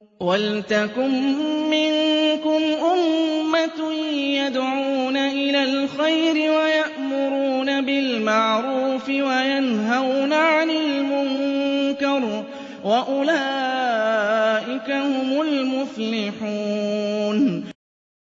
وَلْتَكُن مِّنكُمْ أُمَّةٌ يَدْعُونَ إِلَى الْخَيْرِ وَيَأْمُرُونَ بِالْمَعْرُوفِ وَيَنْهَوْنَ عَنِ الْمُنكَرِ ۚ وَأُولَٰئِكَ هُمُ الْمُفْلِحُونَ